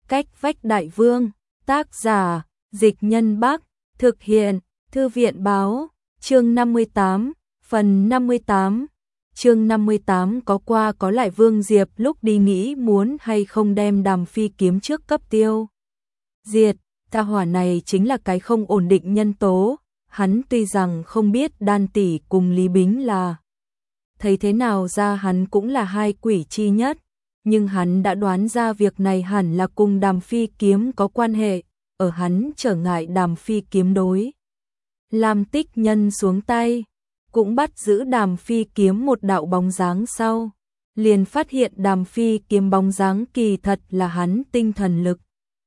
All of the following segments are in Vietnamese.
Cách vách đại vương, tác giả, Dịch Nhân Bắc, thực hiện, Thư viện báo, chương 58, phần 58. Chương 58 có qua có lại Vương Diệp lúc đi nghĩ muốn hay không đem Đàm Phi kiếm trước cấp tiêu diệt, tà hỏa này chính là cái không ổn định nhân tố, hắn tuy rằng không biết Đan tỷ cùng Lý Bính là thấy thế nào ra hắn cũng là hai quỷ chi nhất, nhưng hắn đã đoán ra việc này hẳn là cùng Đàm Phi kiếm có quan hệ, ở hắn trở ngại Đàm Phi kiếm đối Lam Tích Nhân xuống tay, cũng bắt giữ Đàm Phi kiếm một đạo bóng dáng sau, liền phát hiện Đàm Phi kiếm bóng dáng kỳ thật là hắn tinh thần lực,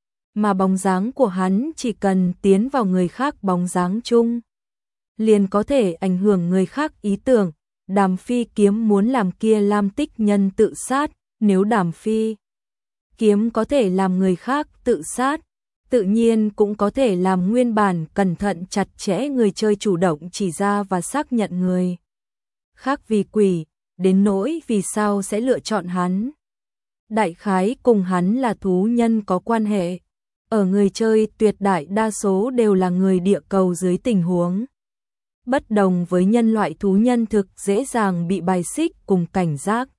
mà bóng dáng của hắn chỉ cần tiến vào người khác bóng dáng chung, liền có thể ảnh hưởng người khác ý tưởng. Đàm Phi kiếm muốn làm kia Lam Tích Nhân tự sát, nếu Đàm Phi kiếm có thể làm người khác tự sát, tự nhiên cũng có thể làm nguyên bản cẩn thận chặt chẽ người chơi chủ động chỉ ra và xác nhận người khác vì quỷ, đến nỗi vì sao sẽ lựa chọn hắn. Đại khái cùng hắn là thú nhân có quan hệ, ở người chơi tuyệt đại đa số đều là người địa cầu dưới tình huống bất đồng với nhân loại, thú nhân thực dễ dàng bị bài xích cùng cảnh giác.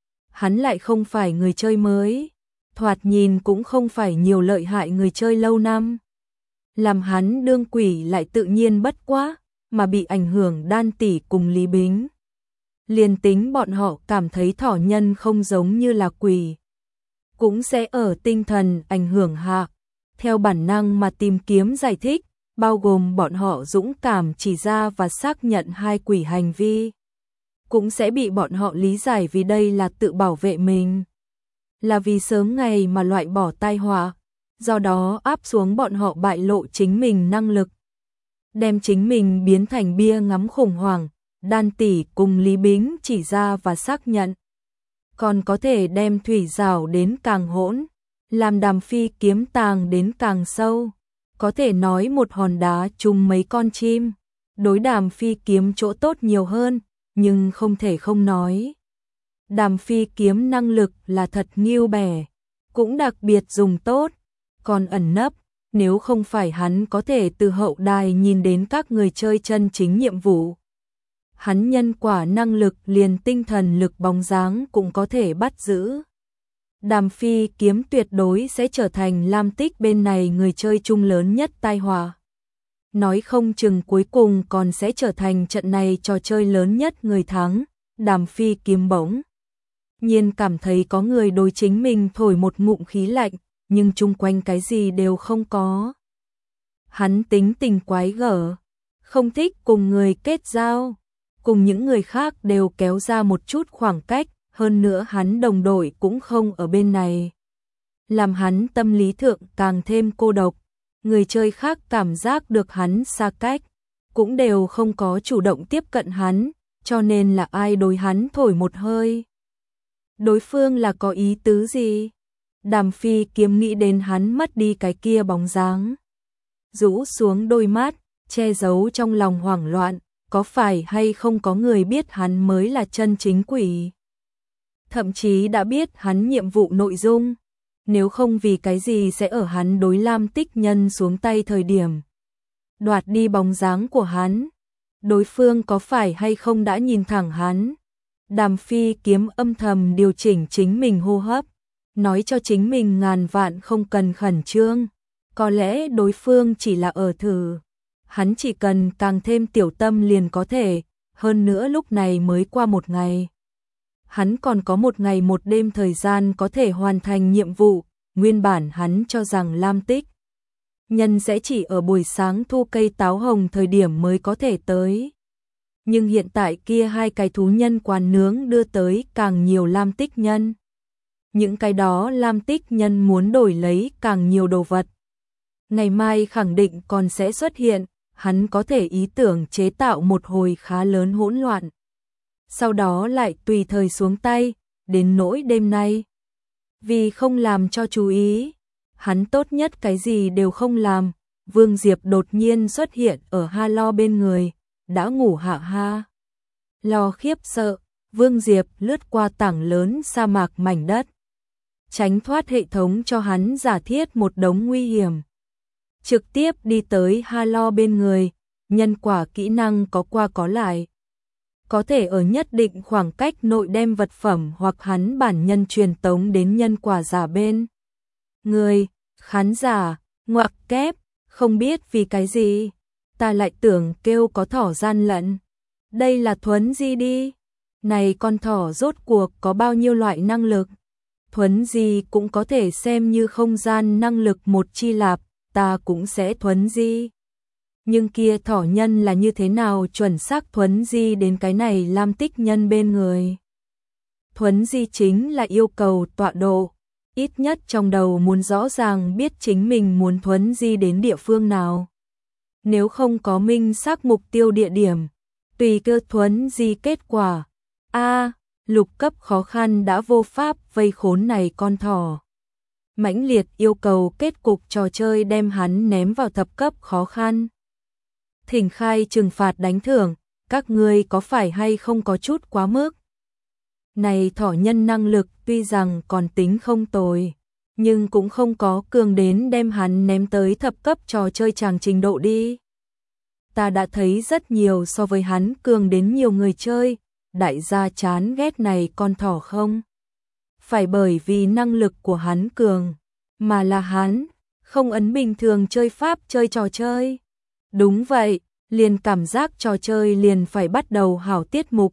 Hắn lại không phải người chơi mới, thoạt nhìn cũng không phải nhiều lợi hại người chơi lâu năm. Làm hắn đương quỷ lại tự nhiên bất quá, mà bị ảnh hưởng Đan tỷ cùng Lý Bính. Liền tính bọn họ cảm thấy thỏ nhân không giống như là quỷ, cũng sẽ ở tinh thần ảnh hưởng hạ, theo bản năng mà tìm kiếm giải thích, bao gồm bọn họ dũng cảm chỉ ra và xác nhận hai quỷ hành vi, cũng sẽ bị bọn họ lý giải vì đây là tự bảo vệ mình, là vì sớm ngày mà loại bỏ tai họa, do đó áp xuống bọn họ bại lộ chính mình năng lực, đem chính mình biến thành bia ngắm khủng hoảng. Đan tỷ cùng Lý Bính chỉ ra và xác nhận, còn có thể đem thủy rào đến càng hỗn, làm Đàm Phi kiếm tàng đến càng sâu, có thể nói một hòn đá trùng mấy con chim, đối Đàm Phi kiếm chỗ tốt nhiều hơn, nhưng không thể không nói. Đàm Phi kiếm năng lực là thật nghiêu bẻ, cũng đặc biệt dùng tốt, còn ẩn nấp, nếu không phải hắn có thể từ hậu đài nhìn đến các người chơi chân chính nhiệm vụ. Hắn nhân quả năng lực liền tinh thần lực bóng dáng cũng có thể bắt giữ. Đàm Phi kiếm tuyệt đối sẽ trở thành Lam Tích bên này người chơi chung lớn nhất tai họa. Nói không chừng cuối cùng còn sẽ trở thành trận này trò chơi lớn nhất người thắng. Đàm Phi kiếm bỗng nhiên cảm thấy có người đối chính mình thổi một ngụm khí lạnh, nhưng chung quanh cái gì đều không có. Hắn tính tình quái gở, không thích cùng người kết giao, cùng những người khác đều kéo ra một chút khoảng cách, hơn nữa hắn đồng đội cũng không ở bên này, làm hắn tâm lý thượng càng thêm cô độc. Người chơi khác cảm giác được hắn xa cách, cũng đều không có chủ động tiếp cận hắn, cho nên là ai đối hắn thổi một hơi, đối phương là có ý tứ gì. Đàm Phi kiếm nghĩ đến hắn mất đi cái kia bóng dáng, rũ xuống đôi mắt, che giấu trong lòng hoảng loạn, có phải hay không có người biết hắn mới là chân chính quỷ, thậm chí đã biết hắn nhiệm vụ nội dung, nếu không vì cái gì sẽ ở hắn đối Lam Tích Nhân xuống tay thời điểm đoạt đi bóng dáng của hắn, đối phương có phải hay không đã nhìn thẳng hắn. Đàm Phi kiếm âm thầm điều chỉnh chính mình hô hấp, nói cho chính mình ngàn vạn không cần khẩn trương, có lẽ đối phương chỉ là ở thử, hắn chỉ cần càng thêm tiểu tâm liền có thể, hơn nữa lúc này mới qua một ngày. Hắn còn có một ngày một đêm thời gian có thể hoàn thành nhiệm vụ, nguyên bản hắn cho rằng Lam Tích Nhân sẽ chỉ ở buổi sáng thu cây táo hồng thời điểm mới có thể tới. Nhưng hiện tại kia hai cái thú nhân quán nướng đưa tới càng nhiều Lam Tích Nhân. Những cái đó Lam Tích Nhân muốn đổi lấy càng nhiều đồ vật. Ngày mai khẳng định còn sẽ xuất hiện, hắn có thể ý tưởng chế tạo một hồi khá lớn hỗn loạn. Sau đó lại tùy thời xuống tay, đến nỗi đêm nay. Vì không làm cho chú ý, hắn tốt nhất cái gì đều không làm. Vương Diệp đột nhiên xuất hiện ở Ha Lo bên người, đã ngủ hạ Ha Lo khiếp sợ, Vương Diệp lướt qua tảng lớn sa mạc mảnh đất. tránh thoát hệ thống cho hắn giả thiết một đống nguy hiểm. Trực tiếp đi tới Halo bên người, nhân quả kỹ năng có qua có lại. Có thể ở nhất định khoảng cách nội đem vật phẩm hoặc hắn bản nhân truyền tống đến nhân quả giả bên người. Khán giả, ngoặc kép, không biết vì cái gì, ta lại tưởng kêu có thỏ gian lận. Đây là thuấn di đi. Này con thỏ rốt cuộc có bao nhiêu loại năng lực? Thuấn di cũng có thể xem như không gian năng lực một chi lạp, ta cũng sẽ thuấn di. Nhưng kia thỏ nhân là như thế nào chuẩn xác thuấn di đến cái này Lam Tích Nhân bên người? Thuấn di chính là yêu cầu tọa độ, ít nhất trong đầu muốn rõ ràng biết chính mình muốn thuấn di đến địa phương nào. Nếu không có minh xác mục tiêu địa điểm, tùy cơ thuấn di kết quả. Lục cấp khó khăn đã vô pháp vây khốn này con thỏ. Mãnh liệt yêu cầu kết cục trò chơi đem hắn ném vào thập cấp khó khăn. Thỉnh khai trừng phạt đánh thưởng, các ngươi có phải hay không có chút quá mức? Này thỏ nhân năng lực tuy rằng còn tính không tồi, nhưng cũng không có cường đến đem hắn ném tới thập cấp trò chơi chàng trình độ đi. Ta đã thấy rất nhiều so với hắn cường đến nhiều người chơi, đại gia chán ghét này con thỏ không? Phải bởi vì năng lực của hắn cường, mà là hắn không ấn bình thường chơi pháp chơi trò chơi. Đúng vậy, liền cảm giác trò chơi liền phải bắt đầu hảo tiết mục.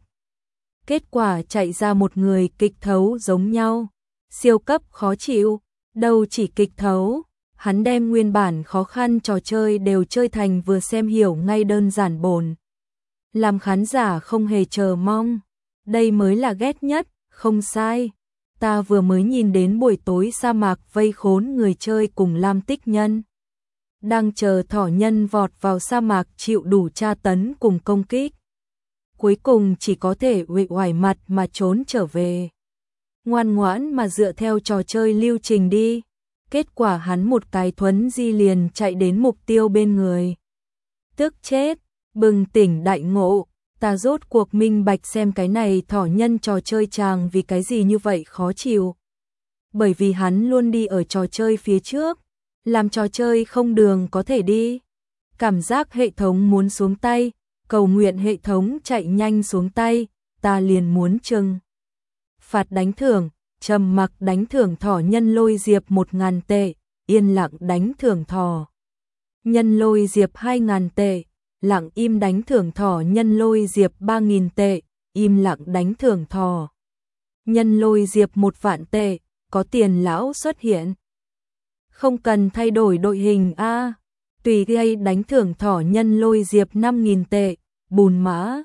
Kết quả chạy ra một người kịch thấu giống nhau, siêu cấp khó chịu, đâu chỉ kịch thấu, hắn đem nguyên bản khó khăn trò chơi đều chơi thành vừa xem hiểu ngay đơn giản bồn. Làm khán giả không hề chờ mong, đây mới là ghét nhất, không sai. Ta vừa mới nhìn đến buổi tối sa mạc vây khốn người chơi cùng Lam Tích Nhân. Đang chờ thỏ nhân vọt vào sa mạc chịu đủ tra tấn cùng công kích. Cuối cùng chỉ có thể uể oải mặt mà trốn trở về. Ngoan ngoãn mà dựa theo trò chơi lưu trình đi. Kết quả hắn một cái thuấn di liền chạy đến mục tiêu bên người. Tức chết, bừng tỉnh đại ngộ, ta rốt cuộc minh bạch xem cái này thỏ nhân trò chơi chàng vì cái gì như vậy khó chịu. Bởi vì hắn luôn đi ở trò chơi phía trước, làm trò chơi không đường có thể đi. Cảm giác hệ thống muốn xuống tay, cầu nguyện hệ thống chạy nhanh xuống tay, ta liền muốn trừng phạt đánh thưởng, trầm mặc đánh thưởng thỏ nhân lôi diệp 1.000 tệ, yên lặng đánh thưởng thỏ nhân lôi diệp 2.000 tệ, lặng im đánh thưởng thỏ nhân lôi diệp 3.000 tệ, im lặng đánh thưởng thỏ nhân lôi diệp 1 vạn tệ, có tiền lão xuất hiện. Không cần thay đổi đội hình tùy gây đánh thưởng thỏ nhân lôi diệp 5.000 tệ, bùn mã.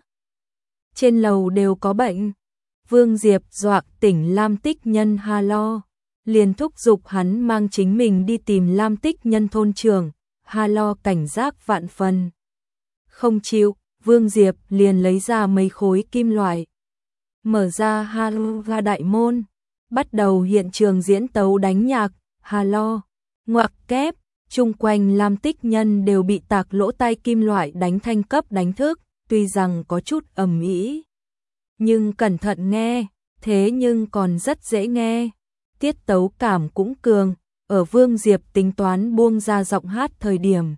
Trên lầu đều có bệnh. Vương Diệp dọa tỉnh Lam Tích Nhân Halo, liền thúc giục hắn mang chính mình đi tìm Lam Tích Nhân thôn trưởng. Halo cảnh giác vạn phần. Không chịu, Vương Diệp liền lấy ra mấy khối kim loại. Mở ra Halo đại môn, bắt đầu hiện trường diễn tấu đánh nhạc. Halo, ngoặc kép, chung quanh Lam Tích Nhân đều bị tạc lỗ tai kim loại đánh thanh cấp đánh thức, tuy rằng có chút ầm ĩ, nhưng cẩn thận nghe, thế nhưng còn rất dễ nghe. Tiết tấu cảm cũng cường, ở Vương Diệp tính toán buông ra giọng hát thời điểm.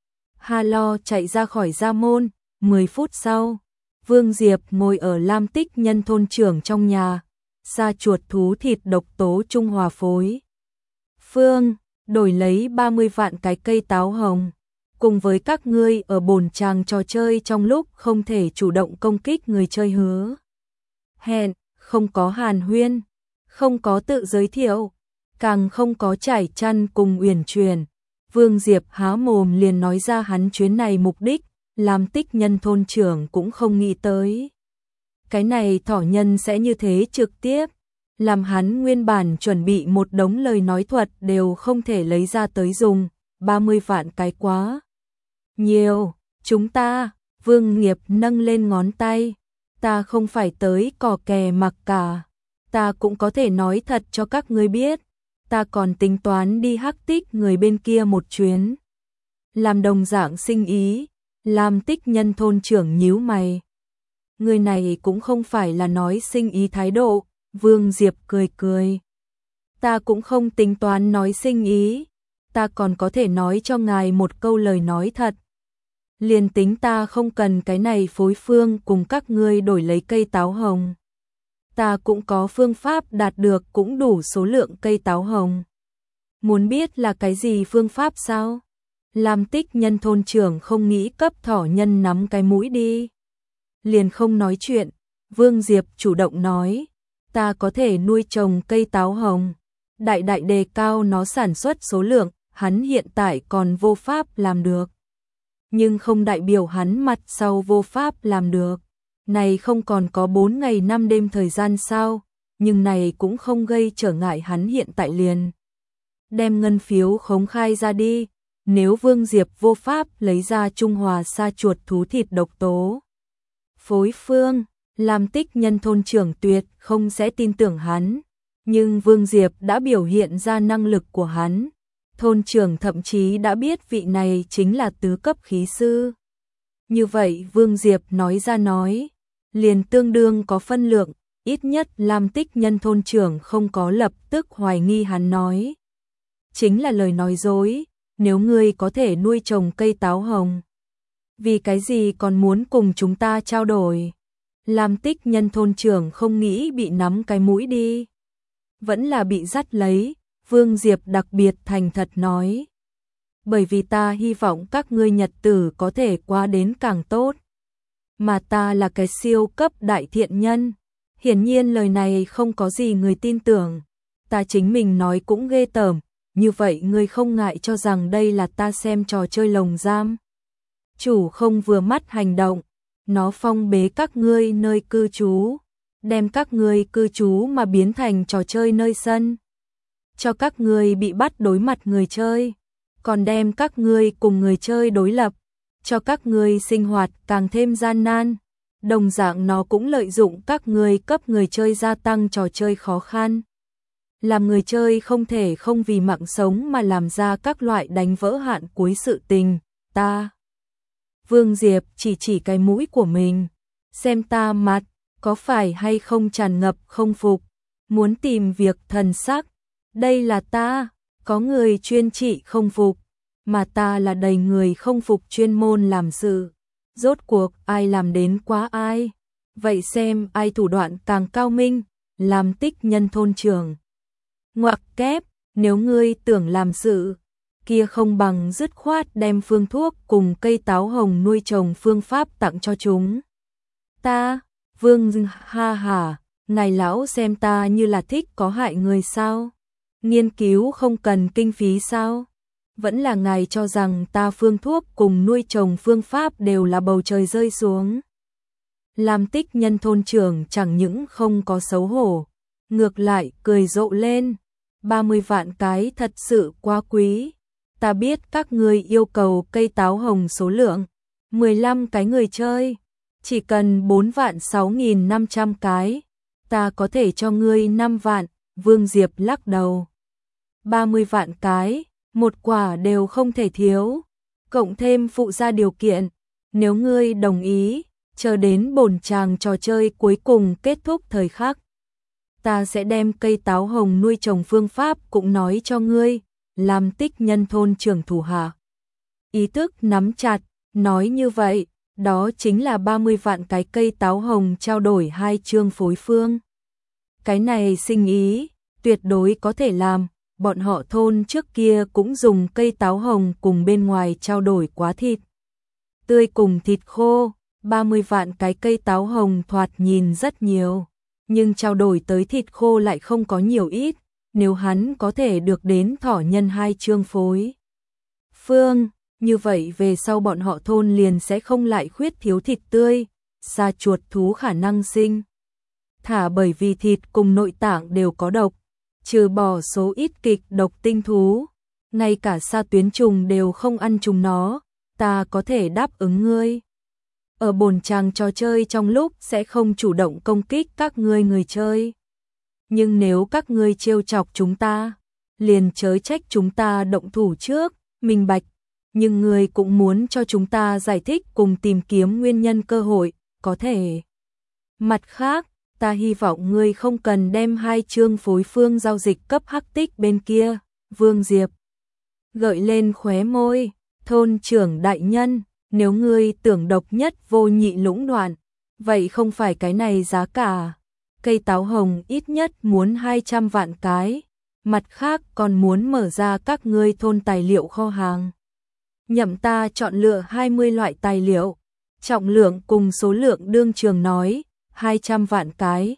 Halo chạy ra khỏi gia môn, 10 phút sau, Vương Diệp ngồi ở Lam Tích Nhân thôn trưởng trong nhà, sa chuột thú thịt độc tố Trung Hòa phối. Phương, đổi lấy 30 vạn cái cây táo hồng, cùng với các ngươi ở bồn chàng trò chơi trong lúc không thể chủ động công kích người chơi hứa. Hẹn, không có hàn huyên, không có tự giới thiệu, càng không có trải chăn cùng uyển chuyển. Vương Diệp há mồm liền nói ra hắn chuyến này mục đích, Lam Tích Nhân thôn trưởng cũng không nghĩ tới. Cái này thỏ nhân sẽ như thế trực tiếp, làm hắn nguyên bản chuẩn bị một đống lời nói thuật đều không thể lấy ra tới dùng, 30 vạn cái quá nhiều. Chúng ta, Vương Nghiệp nâng lên ngón tay, ta không phải tới cò kè mặc cả, ta cũng có thể nói thật cho các ngươi biết, ta còn tính toán đi hắc tích người bên kia một chuyến. Làm đồng dạng sinh ý, Lam Tích Nhân thôn trưởng nhíu mày. Người này cũng không phải là nói sinh ý thái độ, Vương Diệp cười cười. Ta cũng không tính toán nói sinh ý, ta còn có thể nói cho ngài một câu lời nói thật. Liền tính ta không cần cái này phối phương cùng các ngươi đổi lấy cây táo hồng. Ta cũng có phương pháp đạt được cũng đủ số lượng cây táo hồng. Muốn biết là cái gì phương pháp sao? Lam Tích Nhân thôn trưởng không nghĩ cấp thỏ nhân nắm cái mũi đi. Liền không nói chuyện, Vương Diệp chủ động nói, ta có thể nuôi trồng cây táo hồng, đại đại đề cao nó sản xuất số lượng, hắn hiện tại còn vô pháp làm được. Nhưng không đại biểu hắn mặt sau vô pháp làm được. Này không còn có 4 ngày 5 đêm thời gian sao, nhưng này cũng không gây trở ngại hắn hiện tại liền. Đem ngân phiếu khống khai ra đi, nếu Vương Diệp vô pháp lấy ra Trung Hòa sa chuột thú thịt độc tố. Phối phương, Lam Tích Nhân thôn trưởng tuyệt không sẽ tin tưởng hắn, nhưng Vương Diệp đã biểu hiện ra năng lực của hắn. Thôn trưởng thậm chí đã biết vị này chính là tứ cấp khí sư. Như vậy Vương Diệp nói ra nói, liền tương đương có phân lượng, ít nhất Lam Tích Nhân thôn trưởng không có lập tức hoài nghi hắn nói. Chính là lời nói dối, nếu ngươi có thể nuôi trồng cây táo hồng. Vì cái gì còn muốn cùng chúng ta trao đổi? Lam Tích Nhân thôn trưởng không nghĩ bị nắm cái mũi đi. Vẫn là bị dắt lấy, Vương Diệp đặc biệt thành thật nói. Bởi vì ta hy vọng các ngươi nhật tử có thể qua đến càng tốt. Mà ta là cái siêu cấp đại thiện nhân. Hiển nhiên lời này không có gì người tin tưởng. Ta chính mình nói cũng ghê tởm. Như vậy ngươi không ngại cho rằng đây là ta xem trò chơi lồng giam. Chủ không vừa mắt hành động. Nó phong bế các ngươi nơi cư trú. Đem các ngươi cư trú mà biến thành trò chơi nơi sân. Cho các ngươi bị bắt đối mặt người chơi. Còn đem các ngươi cùng người chơi đối lập. Cho các ngươi sinh hoạt càng thêm gian nan. Đồng dạng nó cũng lợi dụng các ngươi cấp người chơi gia tăng trò chơi khó khăn. Làm người chơi không thể không vì mạng sống mà làm ra các loại đánh vỡ hạn cuối sự tình. Ta. Vương Diệp chỉ cái mũi của mình. Xem ta mặt, có phải hay không tràn ngập không phục. Muốn tìm việc thần sắc. Đây là ta, có người chuyên trị không phục. Mà ta là đầy người không phục chuyên môn làm sự. Rốt cuộc ai làm đến quá ai. Vậy xem ai thủ đoạn càng cao minh. Làm Tích Nhân thôn trưởng. Ngoặc kép, nếu ngươi tưởng làm sự, kia không bằng dứt khoát đem phương thuốc cùng cây táo hồng nuôi trồng phương pháp tặng cho chúng. Ta, Vương ha hả, ngài lão xem ta như là thích có hại người sao? Nghiên cứu không cần kinh phí sao? Vẫn là ngài cho rằng ta phương thuốc cùng nuôi trồng phương pháp đều là bầu trời rơi xuống. Làm Tích Nhân thôn trưởng chẳng những không có xấu hổ, ngược lại cười rộ lên. 30 vạn cái thật sự quá quý. Ta biết các ngươi yêu cầu cây táo hồng số lượng 15 cái người chơi, chỉ cần 4.6.500 cái. Ta có thể cho ngươi 5 vạn. Vương Diệp lắc đầu. 30 vạn cái, một quả đều không thể thiếu. Cộng thêm phụ gia điều kiện, nếu ngươi đồng ý, chờ đến bổn tràng trò chơi cuối cùng kết thúc thời khắc. Ta sẽ đem cây táo hồng nuôi trồng phương pháp cũng nói cho ngươi. Làm Tích Nhân thôn trưởng thủ hạ. Ý thức nắm chặt, nói như vậy, đó chính là 30 vạn cái cây táo hồng trao đổi 2 chương phối phương. Cái này sinh ý, tuyệt đối có thể làm, bọn họ thôn trước kia cũng dùng cây táo hồng cùng bên ngoài trao đổi quá thịt tươi cùng thịt khô, 30 vạn cái cây táo hồng thoạt nhìn rất nhiều. Nhưng trao đổi tới thịt khô lại không có nhiều ít, nếu hắn có thể được đến thỏ nhân 2 chương phối phương, như vậy về sau bọn họ thôn liền sẽ không lại khuyết thiếu thịt tươi, sa chuột thú khả năng sinh. Thả bởi vì thịt cùng nội tạng đều có độc, trừ bỏ số ít kịch độc tinh thú, ngay cả sa tuyến trùng đều không ăn chúng nó, ta có thể đáp ứng ngươi. Ở bồn tràng trò chơi trong lúc sẽ không chủ động công kích các ngươi người chơi. Nhưng nếu các ngươi trêu chọc chúng ta, liền chớ trách chúng ta động thủ trước, minh bạch. Nhưng ngươi cũng muốn cho chúng ta giải thích cùng tìm kiếm nguyên nhân cơ hội, có thể. Mặt khác, ta hy vọng ngươi không cần đem 2 chương phối phương giao dịch cấp Hắc Tích bên kia. Vương Diệp gợi lên khóe môi, thôn trưởng đại nhân, nếu ngươi tưởng độc nhất vô nhị lũng đoạn, vậy không phải cái này giá cả. Cây táo hồng ít nhất muốn 200 vạn cái, mặt khác còn muốn mở ra các ngươi thôn tài liệu kho hàng. Nhậm ta chọn lựa 20 loại tài liệu, trọng lượng cùng số lượng đương trường nói, 200 vạn cái.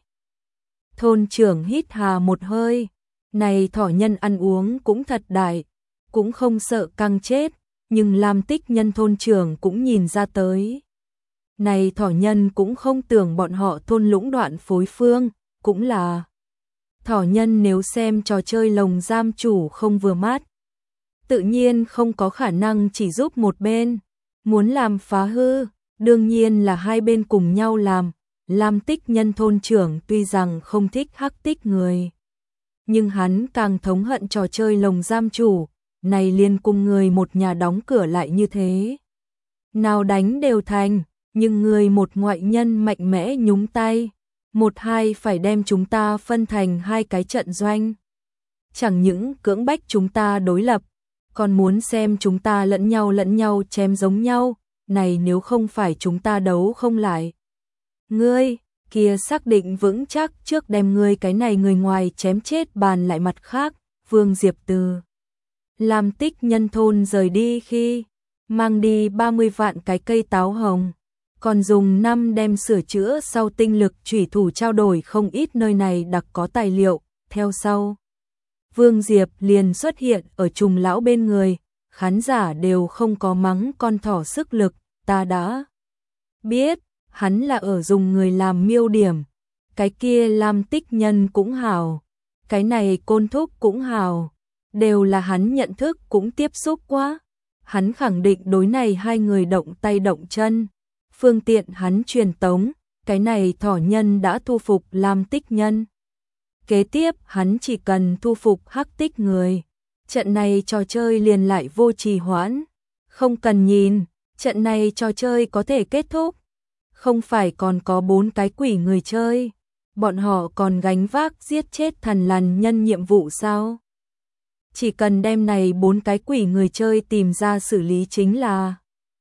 Thôn trưởng hít hà một hơi, này thỏ nhân ăn uống cũng thật đại, cũng không sợ căng chết, nhưng Lam Tích Nhân thôn trưởng cũng nhìn ra tới. Này thỏ nhân cũng không tưởng bọn họ thôn lũng đoạn phối phương, cũng là thỏ nhân nếu xem trò chơi lồng giam chủ không vừa mắt, tự nhiên không có khả năng chỉ giúp một bên, muốn làm phá hư, đương nhiên là hai bên cùng nhau làm. Lam Tích Nhân thôn trưởng tuy rằng không thích Hắc Tích người, nhưng hắn càng thống hận trò chơi lồng giam chủ, này liền cùng người một nhà đóng cửa lại như thế. Nào đánh đều thành, nhưng người một ngoại nhân mạnh mẽ nhúng tay, một hai phải đem chúng ta phân thành 2 cái trận doanh. Chẳng những cưỡng bách chúng ta đối lập, còn muốn xem chúng ta lẫn nhau chém giống nhau, này nếu không phải chúng ta đấu không lại. Ngươi, kia xác định vững chắc trước đem ngươi cái này người ngoài chém chết bàn lại mặt khác. Vương Diệp từ Lam Tích Nhân thôn rời đi khi mang đi 30 vạn cái cây táo hồng, còn dùng 5 đem sửa chữa sau tinh lực chủy thủ trao đổi không ít nơi này đặc có tài liệu. Theo sau, Vương Diệp liền xuất hiện ở Trùng lão bên người, khán giả đều không có mắng con thỏ sức lực, ta đã biết, hắn là ở dùng người làm miêu điểm, cái kia Lam Tích Nhân cũng hào, cái này Côn Thúc cũng hào, đều là hắn nhận thức cũng tiếp xúc quá, hắn khẳng định đối này 2 người động tay động chân, phương tiện hắn truyền tống, cái này thỏ nhân đã thu phục Lam Tích Nhân. Kế tiếp hắn chỉ cần thu phục Hắc Tích người, trận này trò chơi liền lại vô trì hoãn, không cần nhìn, trận này trò chơi có thể kết thúc. Không phải còn có 4 cái quỷ người chơi, bọn họ còn gánh vác giết chết thần lằn nhân nhiệm vụ sao? Chỉ cần đem này 4 cái quỷ người chơi tìm ra xử lý chính là.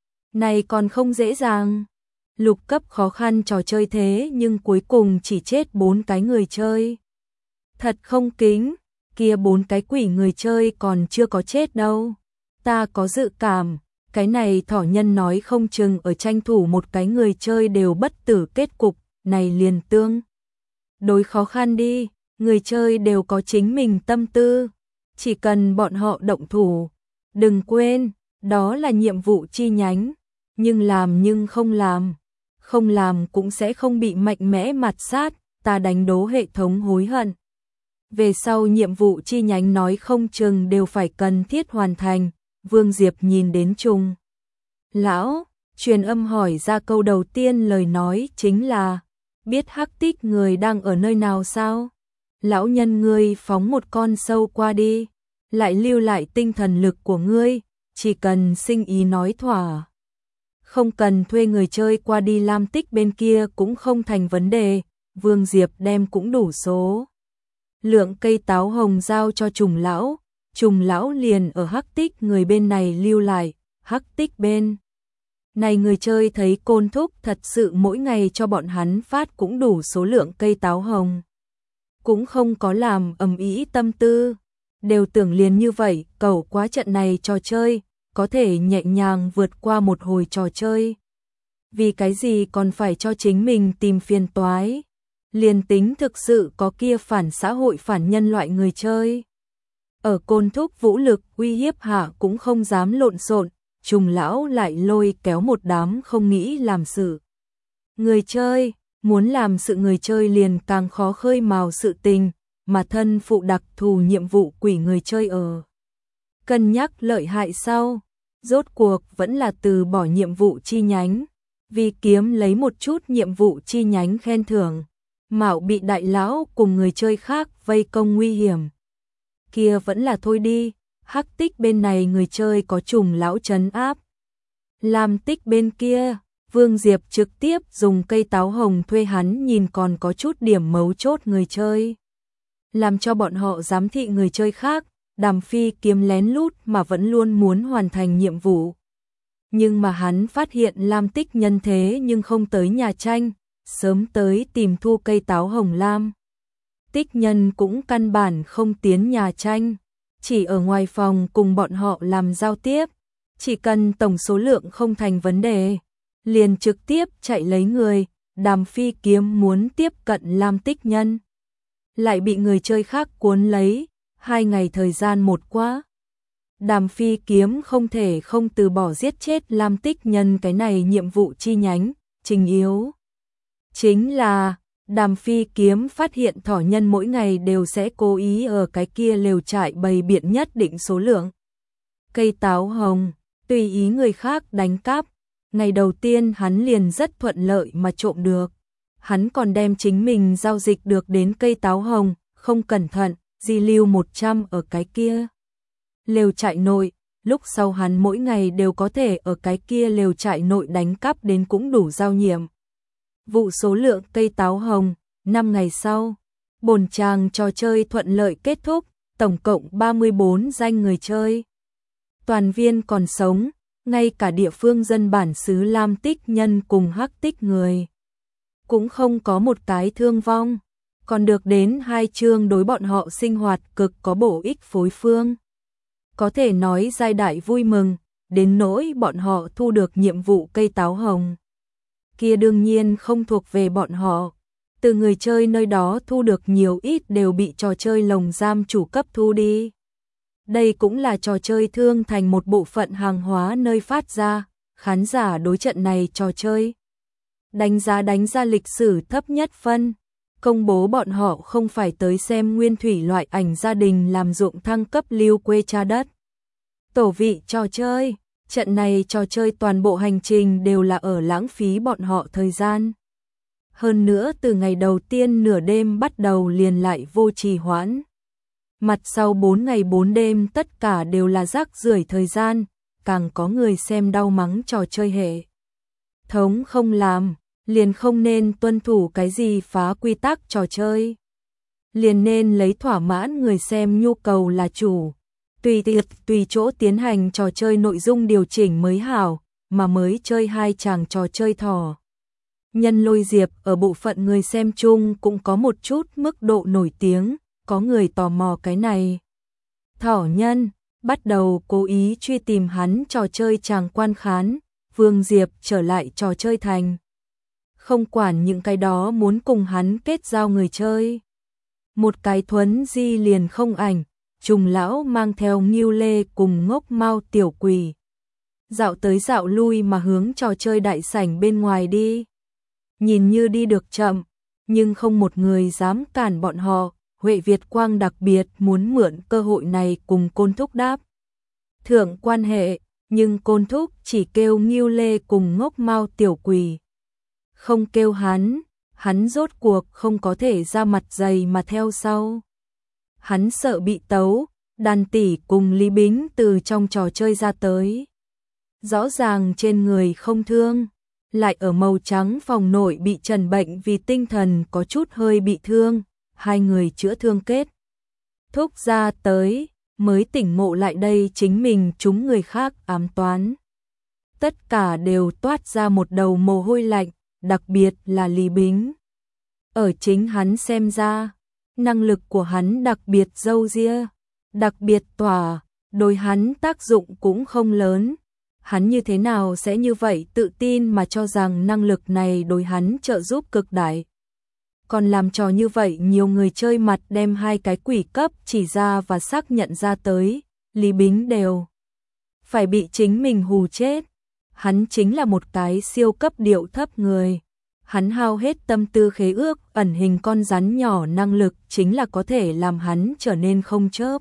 Này còn không dễ dàng. Lục cấp khó khăn trò chơi thế nhưng cuối cùng chỉ chết 4 cái người chơi. Thật không kính, kia 4 cái quỷ người chơi còn chưa có chết đâu. Ta có dự cảm, cái này thỏ nhân nói không chừng ở tranh thủ một cái người chơi đều bất tử kết cục, này liền tương đối khó khăn đi, người chơi đều có chính mình tâm tư, chỉ cần bọn họ động thủ, đừng quên, đó là nhiệm vụ chi nhánh, nhưng không làm cũng sẽ không bị mạnh mẽ mạt sát, ta đánh đố hệ thống hối hận. Về sau nhiệm vụ chi nhánh nói không chừng đều phải cần thiết hoàn thành. Vương Diệp nhìn đến Trùng lão, truyền âm hỏi ra câu đầu tiên lời nói chính là, biết Hắc Tích người đang ở nơi nào sao? Lão nhân ngươi phóng một con sâu qua đi, lại lưu lại tinh thần lực của ngươi, chỉ cần sinh ý nói thỏa. Không cần thuê người chơi qua đi Lam Tích bên kia cũng không thành vấn đề, Vương Diệp đem cũng đủ số. Lượng cây táo hồng giao cho Trùng lão liền ở Hắc Tích người bên này lưu lại, Hắc Tích bên này người chơi thấy Côn Thúc thật sự mỗi ngày cho bọn hắn phát cũng đủ số lượng cây táo hồng. Cũng không có làm ầm ĩ tâm tư, đều tưởng liền như vậy, cầu quá trận này trò chơi, có thể nhẹ nhàng vượt qua một hồi trò chơi. Vì cái gì còn phải cho chính mình tìm phiền toái, liền tính thực sự có kia phản xã hội phản nhân loại người chơi. Ở Côn Thúc vũ lực uy hiếp hạ cũng không dám lộn xộn, Trùng lão lại lôi kéo một đám không nghĩ làm sự. Người chơi, muốn làm sự người chơi liền càng khó khơi mào sự tình, mà thân phụ đặc thù nhiệm vụ quỷ người chơi ở. Cân nhắc lợi hại sau, rốt cuộc vẫn là từ bỏ nhiệm vụ chi nhánh, vì kiếm lấy một chút nhiệm vụ chi nhánh khen thưởng, mạo bị đại lão cùng người chơi khác vây công nguy hiểm. Kia vẫn là thôi đi, Hắc Tích bên này người chơi có Trùng lão trấn áp. Lam Tích bên kia, Vương Diệp trực tiếp dùng cây táo hồng thuê hắn nhìn còn có chút điểm mấu chốt người chơi. Làm cho bọn họ giám thị người chơi khác, Đàm Phi Kiếm lén lút mà vẫn luôn muốn hoàn thành nhiệm vụ. Nhưng mà hắn phát hiện Lam Tích Nhân thế nhưng không tới nhà tranh, sớm tới tìm thu cây táo hồng lam. Tích Nhân cũng căn bản không tiến nhà tranh, chỉ ở ngoài phòng cùng bọn họ làm giao tiếp, chỉ cần tổng số lượng không thành vấn đề, liền trực tiếp chạy lấy người. Đàm Phi Kiếm muốn tiếp cận Lam Tích Nhân, lại bị người chơi khác cuốn lấy, 2 ngày thời gian một quá. Đàm Phi Kiếm không thể không từ bỏ giết chết Lam Tích Nhân cái này nhiệm vụ chi nhánh, trình yếu. Chính là, Đàm Phi Kiếm phát hiện thỏ nhân mỗi ngày đều sẽ cố ý ở cái kia lều trại bày biện nhất định số lượng cây táo hồng, tùy ý người khác đánh cắp. Ngày đầu tiên hắn liền rất thuận lợi mà trộm được. Hắn còn đem chính mình giao dịch được đến cây táo hồng, không cẩn thận, di lưu 100 ở cái kia lều trại nội. Lúc sau hắn mỗi ngày đều có thể ở cái kia lều trại nội đánh cắp đến cũng đủ giao nhiệm vụ số lượng cây táo hồng. 5 ngày sau, bổn tràng trò chơi thuận lợi kết thúc, tổng cộng 34 danh người chơi. Toàn viên còn sống, ngay cả địa phương dân bản xứ Lam Tích Nhân cùng Hắc Tích người cũng không có một cái thương vong, còn được đến 2 chương đối bọn họ sinh hoạt cực có bổ ích phối phương. Có thể nói giai đại vui mừng, đến nỗi bọn họ thu được nhiệm vụ cây táo hồng. Kia đương nhiên không thuộc về bọn họ, từ người chơi nơi đó thu được nhiều ít đều bị trò chơi lồng giam chủ cấp thu đi. Đây cũng là trò chơi thương thành một bộ phận hàng hóa nơi phát ra, khán giả đối trận này trò chơi đánh giá lịch sử thấp nhất phân, công bố bọn họ không phải tới xem nguyên thủy loại ảnh gia đình làm ruộng thăng cấp lưu quê cha đất. Tổ vị trò chơi, trận này trò chơi toàn bộ hành trình đều là ở lãng phí bọn họ thời gian. Hơn nữa từ ngày đầu tiên nửa đêm bắt đầu liền lại vô trì hoãn. Mặt sau 4 ngày 4 đêm tất cả đều là rác rưởi thời gian, càng có người xem đau mắng trò chơi hệ thống không làm, liền không nên tuân thủ cái gì phá quy tắc trò chơi. Liền nên lấy thỏa mãn người xem nhu cầu là chủ, tùy chỗ tiến hành trò chơi nội dung điều chỉnh mới hảo, mà mới chơi 2 chàng trò chơi thỏ. Nhân Lôi Diệp ở bộ phận người xem chung cũng có một chút mức độ nổi tiếng, có người tò mò cái này. Thỏ nhân, bắt đầu cố ý truy tìm hắn trò chơi chàng quan khán, Vương Diệp trở lại trò chơi thành. Không quản những cái đó muốn cùng hắn kết giao người chơi. Một cái thuấn di liền không ảnh, Trùng lão mang theo Ngưu Lê cùng Ngốc Mao tiểu quỷ. Dạo tới dạo lui mà hướng trò chơi đại sảnh bên ngoài đi. Nhìn như đi được chậm, nhưng không một người dám cản bọn họ. Huệ Việt Quang đặc biệt muốn mượn cơ hội này cùng Côn Thúc đáp thượng quan hệ, nhưng Côn Thúc chỉ kêu Ngưu Lê cùng Ngốc Mao tiểu quỷ. Không kêu hắn rốt cuộc không có thể ra mặt dày mà theo sau. Hắn sợ bị tấu, Đàn Tỷ cùng Lý Bính từ trong trò chơi ra tới. Rõ ràng trên người không thương, lại ở màu trắng phòng nội bị trần bệnh vì tinh thần có chút hơi bị thương, 2 người chữa thương kết thúc ra tới, mới tỉnh ngộ lại đây chính mình chúng người khác ám toán. Tất cả đều toát ra một đầu mồ hôi lạnh, đặc biệt là Lý Bính. Ở chính hắn xem ra, năng lực của hắn đặc biệt râu ria, đặc biệt tỏa, đối hắn tác dụng cũng không lớn. Hắn như thế nào sẽ như vậy tự tin mà cho rằng năng lực này đối hắn trợ giúp cực đại. Còn làm trò như vậy nhiều người chơi mặt đem 2 cái quỷ cấp chỉ ra và xác nhận ra tới, Lý Bính đều phải bị chính mình hù chết. Hắn chính là một cái siêu cấp điệu thấp người. Hắn hao hết tâm tư khế ước ẩn hình con rắn nhỏ năng lực chính là có thể làm hắn trở nên không chớp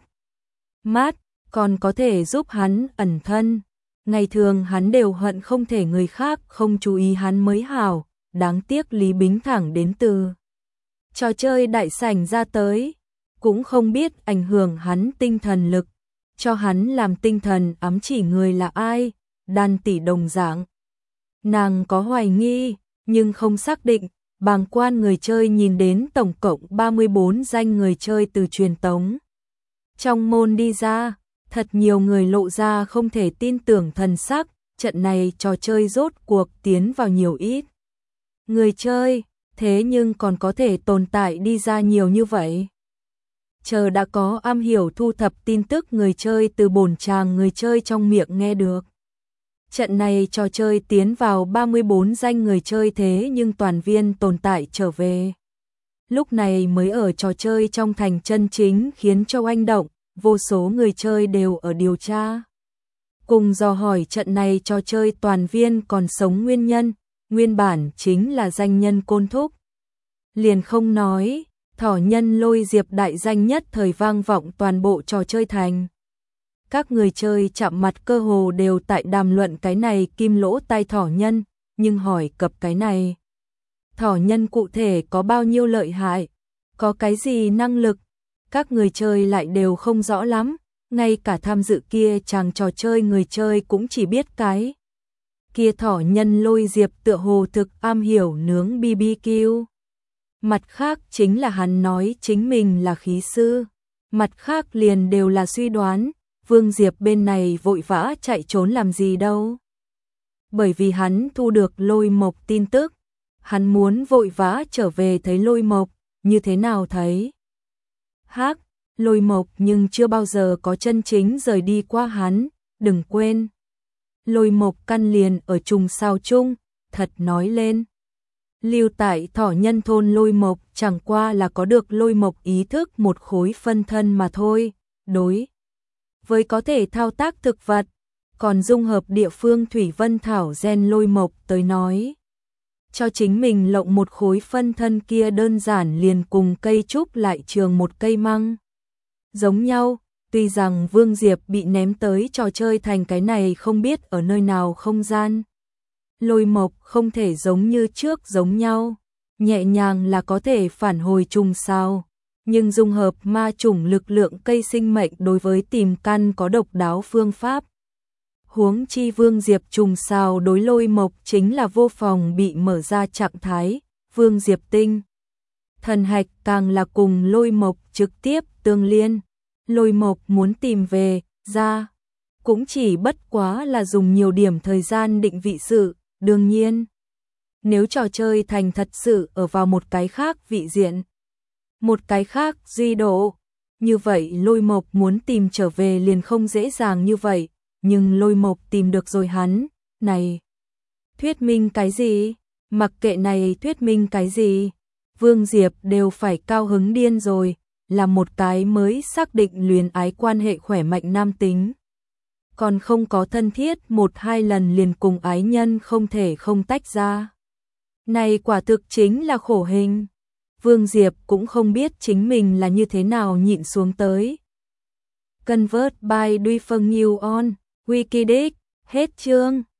mắt, còn có thể giúp hắn ẩn thân. Ngày thường hắn đều hận không thể người khác không chú ý hắn mới hảo, đáng tiếc Lý Bính thẳng đến từ trò chơi đại sảnh ra tới, cũng không biết ảnh hưởng hắn tinh thần lực, cho hắn làm tinh thần ám chỉ người là ai. Đàn Tỷ đồng dạng Nàng có hoài nghi, nhưng không xác định, bàng quan người chơi nhìn đến tổng cộng 34 danh người chơi từ truyền tống trong môn đi ra, thật nhiều người lộ ra không thể tin tưởng thần sắc, trận này trò chơi rốt cuộc tiến vào nhiều ít người chơi, thế nhưng còn có thể tồn tại đi ra nhiều như vậy. Chờ đã có am hiểu thu thập tin tức người chơi từ bổn tràng người chơi trong miệng nghe được. Trận này trò chơi tiến vào 34 danh người chơi thế nhưng toàn viên tồn tại trở về. Lúc này mới ở trò chơi trong thành chân chính khiến cho oanh động, vô số người chơi đều ở điều tra. Cùng dò hỏi trận này trò chơi toàn viên còn sống nguyên nhân, nguyên bản chính là danh nhân Côn Thúc. Liền không nói, thỏ nhân Lôi Diệp đại danh nhất thời vang vọng toàn bộ trò chơi thành. Các người chơi chạm mặt cơ hồ đều tại đàm luận cái này kim lỗ tai thỏ nhân, nhưng hỏi cập cái này. Thỏ nhân cụ thể có bao nhiêu lợi hại, có cái gì năng lực, các người chơi lại đều không rõ lắm, ngay cả tham dự kia chàng trò chơi người chơi cũng chỉ biết cái. Kia thỏ nhân Lôi Diệp tựa hồ thực am hiểu nướng BBQ. Mặt khác chính là hắn nói chính mình là khí sư, mặt khác liền đều là suy đoán. Vương Diệp bên này vội vã chạy trốn làm gì đâu. Bởi vì hắn thu được Lôi Mộc tin tức, hắn muốn vội vã trở về thấy Lôi Mộc, như thế nào thấy. Lôi Mộc nhưng chưa bao giờ có chân chính rời đi qua hắn, đừng quên. Lôi Mộc căn liền ở trùng sao chung, thật nói lên. Lưu tại thỏ nhân thôn Lôi Mộc chẳng qua là có được Lôi Mộc ý thức một khối phân thân mà thôi, đối với có thể thao tác thực vật, còn dung hợp địa phương thủy vân thảo gen Lôi Mộc tới nói. Cho chính mình lộng một khối phân thân kia đơn giản liền cùng cây trúc lại trường một cây măng. Giống nhau, tuy rằng Vương Diệp bị ném tới trò chơi thành cái này không biết ở nơi nào không gian. Lôi Mộc không thể giống như trước giống nhau, nhẹ nhàng là có thể phản hồi trùng sao. Nhưng dung hợp ma chủng lực lượng cây sinh mệnh đối với tìm căn có độc đáo phương pháp. Huống chi Vương Diệp trùng sao đối Lôi Mộc chính là vô phòng bị mở ra trạng thái, Vương Diệp tinh. Thần hạch càng là cùng Lôi Mộc trực tiếp tương liên, Lôi Mộc muốn tìm về, ra, cũng chỉ bất quá là dùng nhiều điểm thời gian định vị sự, đương nhiên. Nếu trò chơi thành thật sự ở vào một cái khác vị diện, một cái khác duy độ, như vậy Lôi Mộc muốn tìm trở về liền không dễ dàng như vậy, nhưng Lôi Mộc tìm được rồi hắn, này. Thuyết minh cái gì? Mặc kệ này thuyết minh cái gì? Vương Diệp đều phải cao hứng điên rồi, là một cái mới xác định luyến ái quan hệ khỏe mạnh nam tính. Còn không có thân thiết 1-2 lần liền cùng ái nhân không thể không tách ra. Này quả thực chính là khổ hình. Vương Diệp cũng không biết chính mình là như thế nào nhịn xuống tới. Convert by Duy Phân New On, Wikidex, hết chương.